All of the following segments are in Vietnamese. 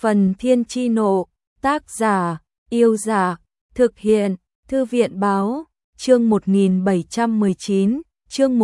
Phần Thiên Chi Nộ, tác giả, Yêu Giả, thực hiện, Thư viện Báo, chương 1719, chương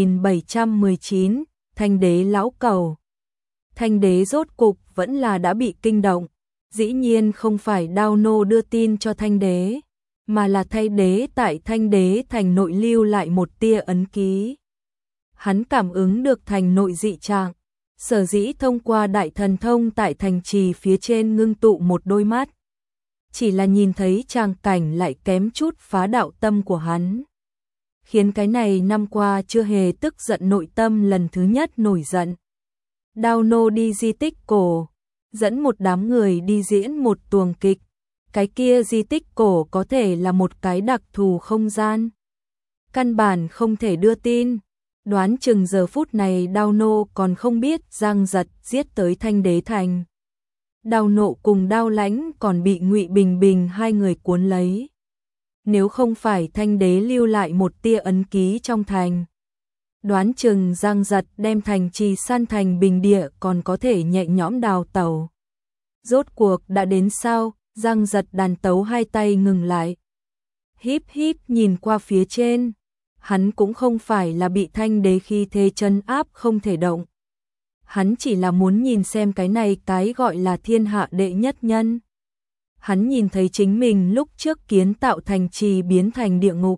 1719, Thanh đế lão cẩu. Thanh đế rốt cục vẫn là đã bị kinh động, dĩ nhiên không phải Đao Nô đưa tin cho Thanh đế, mà là Thanh đế tại Thanh đế thành nội lưu lại một tia ấn ký. Hắn cảm ứng được thành nội dị trạng, sở dĩ thông qua đại thần thông tại thành trì phía trên ngưng tụ một đôi mắt. Chỉ là nhìn thấy tràng cảnh lại kém chút phá đạo tâm của hắn. Khiến cái này năm qua chưa hề tức giận nội tâm lần thứ nhất nổi giận. Đao Nô đi di tích cổ, dẫn một đám người đi diễn một tuồng kịch. Cái kia di tích cổ có thể là một cái đặc thù không gian. Căn bản không thể đưa tin. Đoán chừng giờ phút này Đao Nô còn không biết Giang Giật giết tới Thanh đế thành. Đao Nộ cùng Đao Lãnh còn bị Ngụy Bình Bình hai người cuốn lấy. Nếu không phải Thanh đế lưu lại một tia ấn ký trong thành, đoán chừng Giang Giật đem thành trì san thành bình địa còn có thể nhẹ nhõm đào tẩu. Rốt cuộc đã đến sao? Giang Giật đàn tấu hai tay ngừng lại. Híp híp nhìn qua phía trên. Hắn cũng không phải là bị Thanh đế khi thế trấn áp không thể động. Hắn chỉ là muốn nhìn xem cái này cái gọi là thiên hạ đệ nhất nhân. Hắn nhìn thấy chính mình lúc trước kiến tạo thành trì biến thành địa ngục.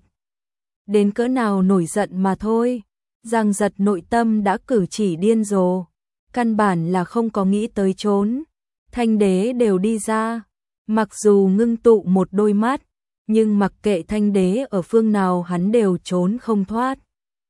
Đến cỡ nào nổi giận mà thôi. Giang Giật nội tâm đã cử chỉ điên rồ. Căn bản là không có nghĩ tới trốn. Thanh đế đều đi ra. Mặc dù ngưng tụ một đôi mắt, nhưng mặc kệ Thanh đế ở phương nào hắn đều trốn không thoát.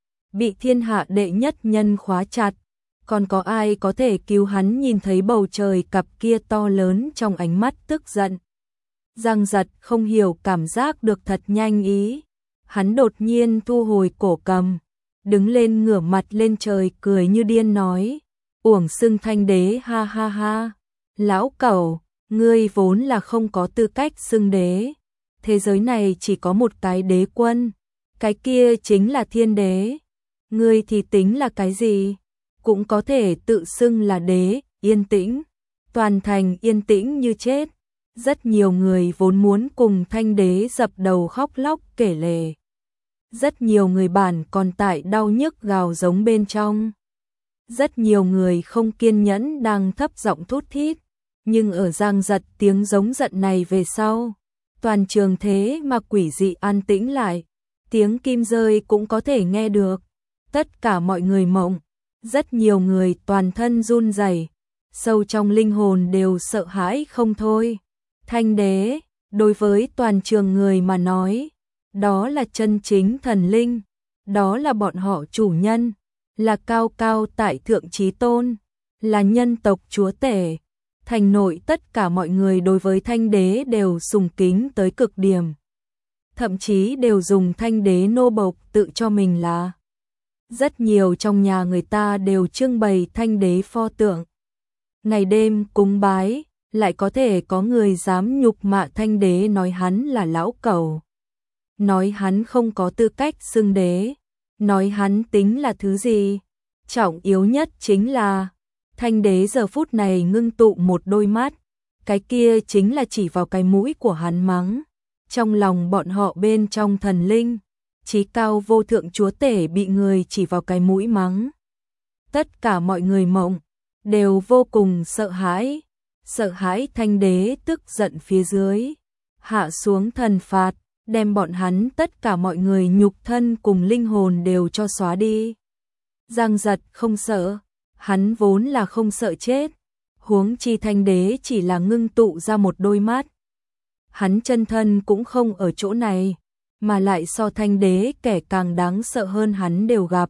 Bị thiên hạ đệ nhất nhân khóa chặt, còn có ai có thể cứu hắn? Nhìn thấy bầu trời cặp kia to lớn trong ánh mắt tức giận. Giang Giật không hiểu cảm giác được thật nhanh ý. Hắn đột nhiên thu hồi cổ cầm, đứng lên ngửa mặt lên trời cười như điên nói. Uổng xưng Thanh đế, ha ha ha. Lão cẩu, ngươi vốn là không có tư cách xưng đế. Thế giới này chỉ có một cái đế quân, cái kia chính là thiên đế. Ngươi thì tính là cái gì? Cũng có thể tự xưng là đế. Yên tĩnh, toàn thành yên tĩnh như chết. Rất nhiều người vốn muốn cùng Thanh đế dập đầu khóc lóc kể lể. Rất nhiều người bản còn tại đau nhức gào giống bên trong. Rất nhiều người không kiên nhẫn đang thấp giọng thút thít. Nhưng ở Giang Giật tiếng giống giận này về sau, toàn trường thế mà quỷ dị an tĩnh lại. Tiếng kim rơi cũng có thể nghe được. Tất cả mọi người mộng. Rất nhiều người toàn thân run rẩy, sâu trong linh hồn đều sợ hãi không thôi. Thanh đế, đối với toàn trường người mà nói, đó là chân chính thần linh. Đó là bọn họ chủ nhân, là cao cao tại thượng chí tôn, là nhân tộc chúa tể. Thành nội tất cả mọi người đối với Thanh đế đều sùng kính tới cực điểm. Thậm chí đều dùng Thanh đế nô bộc tự cho mình là. Rất nhiều trong nhà người ta đều trưng bày Thanh đế pho tượng. Ngày đêm cúng bái, lại có thể có người dám nhục mạ Thanh đế, nói hắn là lão cẩu. Nói hắn không có tư cách xưng đế. Nói hắn tính là thứ gì? Trọng yếu nhất chính là Thanh đế giờ phút này ngưng tụ một đôi mắt, cái kia chính là chỉ vào cái mũi của hắn mắng. Trong lòng bọn họ bên trong thần linh, chí cao vô thượng chúa tể bị người chỉ vào cái mũi mắng. Tất cả mọi người mộng, đều vô cùng sợ hãi. Sợ hãi Thanh đế tức giận phía dưới, hạ xuống thần phạt, đem bọn hắn tất cả mọi người nhục thân cùng linh hồn đều cho xóa đi. Giang Giật không sợ. Hắn vốn là không sợ chết, huống chi Thanh đế chỉ là ngưng tụ ra một đôi mắt. Hắn chân thân cũng không ở chỗ này, mà lại so Thanh đế kẻ càng đáng sợ hơn hắn đều gặp.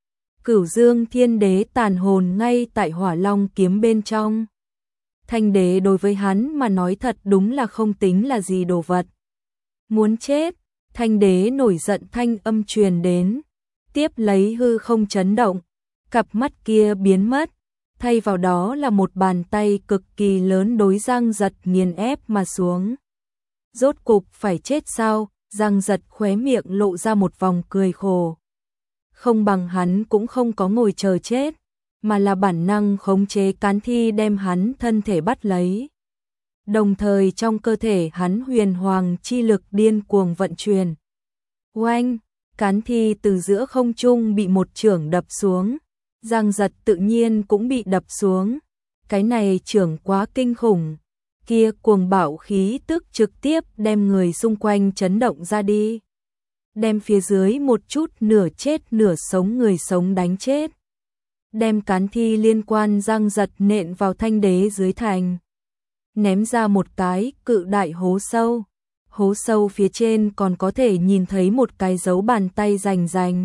Cửu Dương Thiên đế tàn hồn ngay tại Hỏa Long kiếm bên trong. Thanh đế đối với hắn mà nói thật đúng là không tính là gì đồ vật. Muốn chết, Thanh đế nổi giận thanh âm truyền đến, tiếp lấy hư không chấn động. Cặp mắt kia biến mất, thay vào đó là một bàn tay cực kỳ lớn đối Giang Giật nghiền ép mà xuống. Rốt cục phải chết sao? Giang Giật khóe miệng lộ ra một vòng cười khổ. Không bằng hắn cũng không có ngồi chờ chết. mà là bản năng khống chế cán thi đem hắn thân thể bắt lấy. Đồng thời trong cơ thể hắn huyền hoàng chi lực điên cuồng vận chuyển. Oanh, cán thi từ giữa không trung bị một chưởng đập xuống, Giang Giật tự nhiên cũng bị đập xuống. Cái này chưởng quá kinh khủng, kia cuồng bạo khí tức trực tiếp đem người xung quanh chấn động ra đi. Đem phía dưới một chút nửa chết nửa sống người sống đánh chết. Đem cán thi liên quan Giang Giật nện vào Thanh Đế dưới thành. Ném ra một cái cự đại hố sâu. Hố sâu phía trên còn có thể nhìn thấy một cái dấu bàn tay rành rành.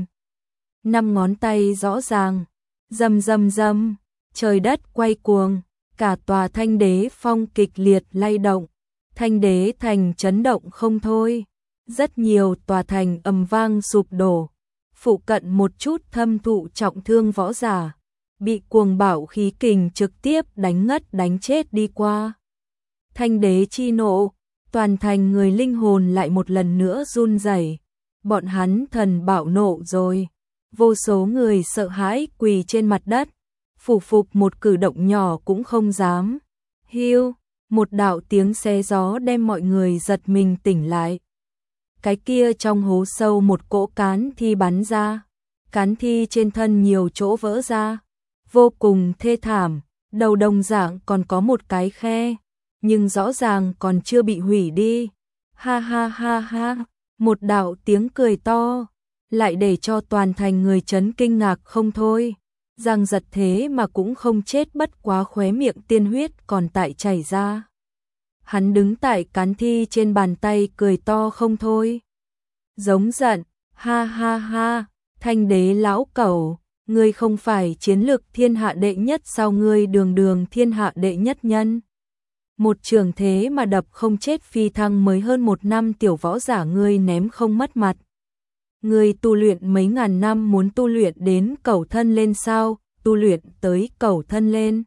5 ngón tay rõ ràng. Rầm rầm rầm, trời đất quay cuồng, cả tòa Thanh Đế phong kịch liệt lay động. Thanh Đế thành chấn động không thôi. Rất nhiều tòa thành ầm vang sụp đổ. Phụ cận một chút thâm thụ trọng thương võ giả, bị cuồng bạo khí kình trực tiếp đánh ngất đánh chết đi qua. Thanh Đế chi nộ, toàn thành người linh hồn lại một lần nữa run rẩy. Bọn hắn thần bạo nộ rồi. Vô số người sợ hãi quỳ trên mặt đất, phủ phục một cử động nhỏ cũng không dám. Hiu, một đạo tiếng xé gió đem mọi người giật mình tỉnh lại. Cái kia trong hố sâu một cỗ cán thi bắn ra, cán thi trên thân nhiều chỗ vỡ ra, vô cùng thê thảm, đầu đồng dạng còn có một cái khe, nhưng rõ ràng còn chưa bị hủy đi. Ha ha ha ha, một đạo tiếng cười to, lại để cho toàn thành người chấn kinh ngạc không thôi. Giang Giật thế mà cũng không chết, bất quá khóe miệng tiên huyết còn tại chảy ra. Hắn đứng tại cán thi trên bàn tay cười to không thôi. Giống giận, ha ha ha, Thanh Đế lão cẩu, ngươi không phải chiến lực thiên hạ đệ nhất sao, ngươi đường đường thiên hạ đệ nhất nhân. Một trường thế mà đập không chết phi thăng mới hơn 1 năm tiểu võ giả, ngươi ném không mất mặt. Ngươi tu luyện mấy ngàn năm muốn tu luyện đến cẩu thân lên sao, tu luyện tới cẩu thân lên.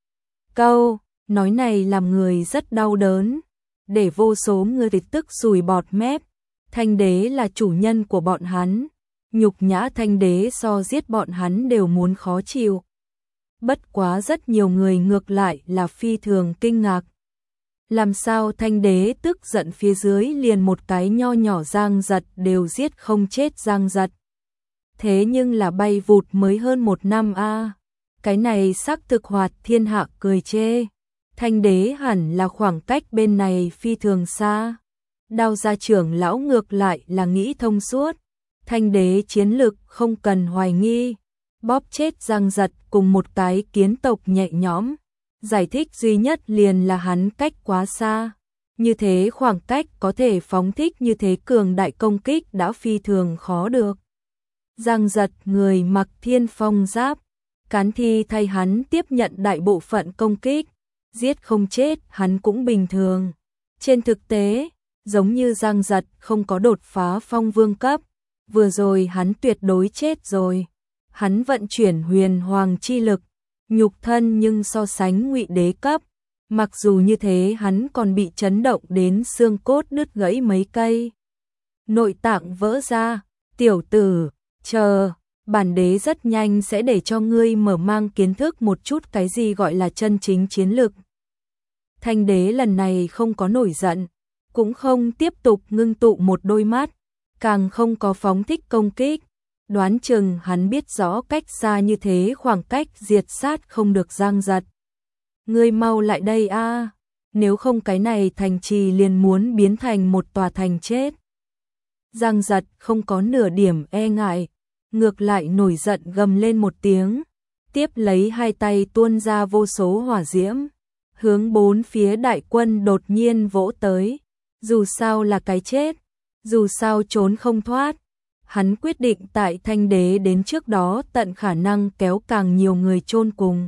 Câu nói này làm người rất đau đớn, để vô số người tức sùi bọt mép. Thanh Đế là chủ nhân của bọn hắn, nhục nhã Thanh Đế so giết bọn hắn đều muốn khó chịu. Bất quá rất nhiều người ngược lại là phi thường kinh ngạc. Làm sao Thanh Đế tức giận phía dưới liền một cái nho nhỏ Giang Giật đều giết không chết Giang Giật. Thế nhưng là bay vụt mới hơn 1 năm a, cái này xác thực hoạt thiên hạ cười chê. Thanh Đế hẳn là khoảng cách bên này phi thường xa. Đao gia trưởng lão ngược lại là nghĩ thông suốt. Thanh Đế chiến lực không cần hoài nghi. Bóp chết Giang Giật cùng một cái kiến tộc nhẹ nhõm. Giải thích duy nhất liền là hắn cách quá xa. Như thế khoảng cách có thể phóng thích như thế cường đại công kích đã phi thường khó được. Giang Giật người mặc thiên phong giáp. Cán thi thay hắn tiếp nhận đại bộ phận công kích. Giết không chết hắn cũng bình thường. Trên thực tế, giống như Giang Giật không có đột phá phong vương cấp. Vừa rồi hắn tuyệt đối chết rồi. Hắn vận chuyển huyền hoàng chi lực, nhục thân nhưng so sánh Ngụy Đế cấp. Mặc dù như thế hắn còn bị chấn động đến xương cốt đứt gãy mấy cây. Nội tạng vỡ ra, tiểu tử, chờ, bản đế rất nhanh sẽ để cho ngươi mở mang kiến thức một chút cái gì gọi là chân chính chiến lực. Thanh Đế lần này không có nổi giận, cũng không tiếp tục ngưng tụ một đôi mắt, càng không có phóng thích công kích. Đoán chừng hắn biết rõ cách xa như thế khoảng cách diệt sát không được Giang Giật. Ngươi mau lại đây a, nếu không cái này thành trì liền muốn biến thành một tòa thành chết. Giang Giật không có nửa điểm e ngại, ngược lại nổi giận gầm lên một tiếng, tiếp lấy hai tay tuôn ra vô số hỏa diễm, hướng bốn phía đại quân đột nhiên vỗ tới. Dù sao là cái chết, dù sao trốn không thoát. Hắn quyết định tại Thanh Đế đến trước đó tận khả năng kéo càng nhiều người chôn cùng.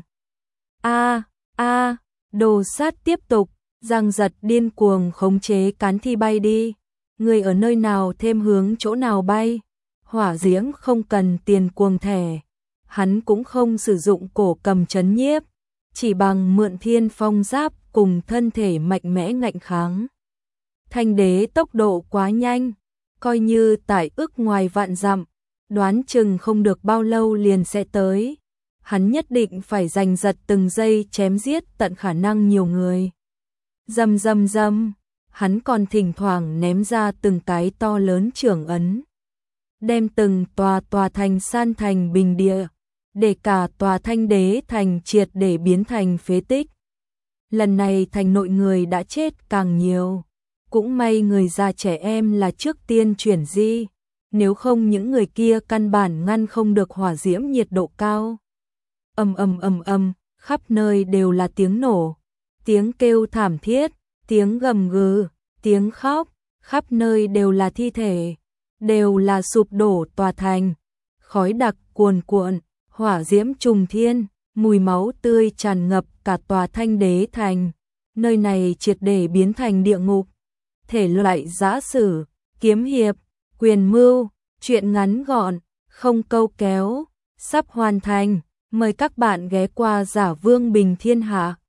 Đồ sát tiếp tục, Giang Giật điên cuồng khống chế cán thi bay đi. Người ở nơi nào thêm hướng chỗ nào bay. Hỏa diễm không cần tiền cuồng thẻ. Hắn cũng không sử dụng cổ cầm trấn nhiếp, chỉ bằng mượn thiên phong giáp cùng thân thể mạnh mẽ ngạnh kháng. Thanh Đế tốc độ quá nhanh, coi như tại ước ngoài vạn dặm, đoán chừng không được bao lâu liền sẽ tới. hắn nhất định phải giành giật từng giây chém giết tận khả năng nhiều người. Rầm rầm rầm, hắn còn thỉnh thoảng ném ra từng cái to lớn trưởng ấn, đem từng tòa thành san thành bình địa, để cả tòa Thanh Đế thành triệt để biến thành phế tích. Lần này thành nội người đã chết càng nhiều, cũng may người già trẻ em là trước tiên chuyển di, nếu không những người kia căn bản ngăn không được hỏa diễm nhiệt độ cao. Ầm ầm ầm ầm, khắp nơi đều là tiếng nổ, tiếng kêu thảm thiết, tiếng gầm gừ, tiếng khóc, khắp nơi đều là thi thể, đều là sụp đổ tòa thành, khói đặc cuồn cuộn, hỏa diễm trùng thiên, mùi máu tươi tràn ngập cả tòa Thanh Đế thành, nơi này triệt để biến thành địa ngục. Thể loại giã sử, kiếm hiệp, quyền mưu, truyện ngắn gọn, không câu kéo, sắp hoàn thành, mời các bạn ghé qua Giả Vương Bình Thiên Hạ.